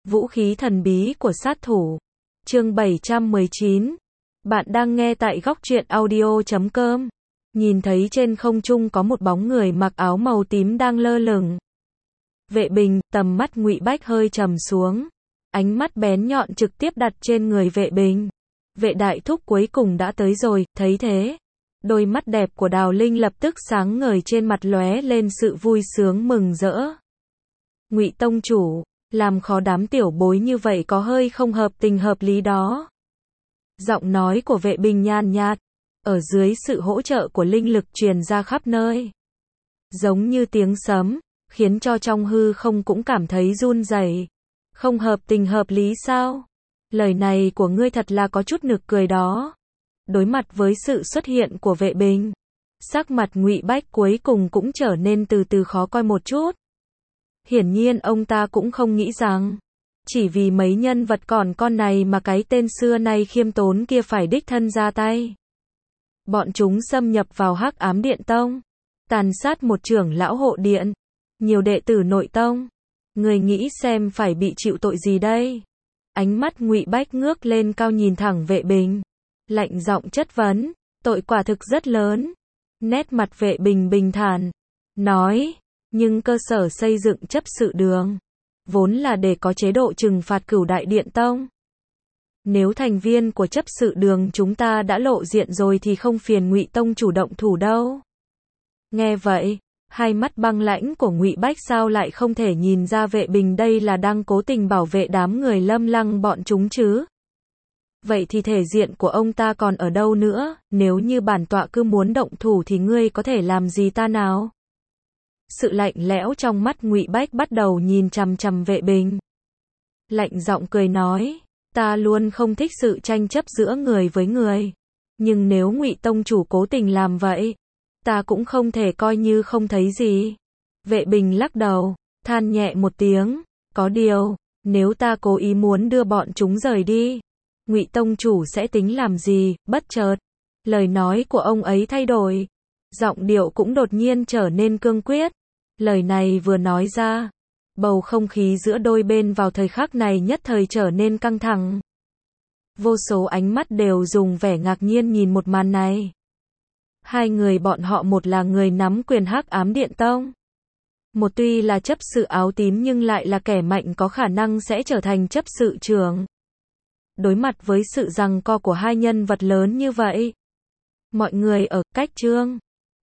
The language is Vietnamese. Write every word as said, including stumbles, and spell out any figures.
Vũ khí thần bí của sát thủ. Chương bảy trăm mười chín. Bạn đang nghe tại góc truyện audio chấm com. Nhìn thấy trên không trung có một bóng người mặc áo màu tím đang lơ lửng. Vệ Bình, tầm mắt Ngụy Bách hơi trầm xuống. Ánh mắt bén nhọn trực tiếp đặt trên người Vệ Bình. Vệ đại thúc cuối cùng đã tới rồi, thấy thế. Đôi mắt đẹp của Đào Linh lập tức sáng ngời, trên mặt lóe lên sự vui sướng mừng rỡ. Ngụy tông chủ, làm khó đám tiểu bối như vậy có hơi không hợp tình hợp lý đó. Giọng nói của Vệ Bình nhàn nhạt, ở dưới sự hỗ trợ của linh lực truyền ra khắp nơi. Giống như tiếng sấm, khiến cho trong hư không cũng cảm thấy run rẩy. Không hợp tình hợp lý sao? Lời này của ngươi thật là có chút nực cười đó. Đối mặt với sự xuất hiện của Vệ Bình, sắc mặt Ngụy Bách cuối cùng cũng trở nên từ từ khó coi một chút. Hiển nhiên ông ta cũng không nghĩ rằng, chỉ vì mấy nhân vật còn con này mà cái tên xưa nay khiêm tốn kia phải đích thân ra tay. Bọn chúng xâm nhập vào Hắc Ám Điện Tông, tàn sát một trưởng lão hộ điện, nhiều đệ tử nội tông. Người nghĩ xem phải bị chịu tội gì đây? Ánh mắt Ngụy Bách ngước lên cao nhìn thẳng Vệ Bình, lạnh giọng chất vấn, tội quả thực rất lớn. Nét mặt Vệ Bình bình thản, nói, nhưng cơ sở xây dựng chấp sự đường, vốn là để có chế độ trừng phạt Cửu Đại Điện Tông. Nếu thành viên của chấp sự đường chúng ta đã lộ diện rồi thì không phiền Ngụy tông chủ động thủ đâu. Nghe vậy, hai mắt băng lãnh của Ngụy Bách sao lại không thể nhìn ra Vệ Bình đây là đang cố tình bảo vệ đám người Lâm Lăng bọn chúng chứ? Vậy thì thể diện của ông ta còn ở đâu nữa? Nếu như bản tọa cứ muốn động thủ thì ngươi có thể làm gì ta nào? Sự lạnh lẽo trong mắt Ngụy Bách bắt đầu nhìn chằm chằm Vệ Bình. Lạnh giọng cười nói, ta luôn không thích sự tranh chấp giữa người với người. Nhưng nếu Ngụy tông chủ cố tình làm vậy, ta cũng không thể coi như không thấy gì. Vệ Bình lắc đầu, than nhẹ một tiếng, có điều, nếu ta cố ý muốn đưa bọn chúng rời đi, Ngụy tông chủ sẽ tính làm gì? Bất chợt, lời nói của ông ấy thay đổi, giọng điệu cũng đột nhiên trở nên cương quyết. Lời này vừa nói ra, bầu không khí giữa đôi bên vào thời khắc này nhất thời trở nên căng thẳng. Vô số ánh mắt đều dùng vẻ ngạc nhiên nhìn một màn này. Hai người bọn họ, một là người nắm quyền Hắc Ám Điện Tông, một tuy là chấp sự áo tím nhưng lại là kẻ mạnh có khả năng sẽ trở thành chấp sự trưởng. Đối mặt với sự giằng co của hai nhân vật lớn như vậy, mọi người ở cách Trương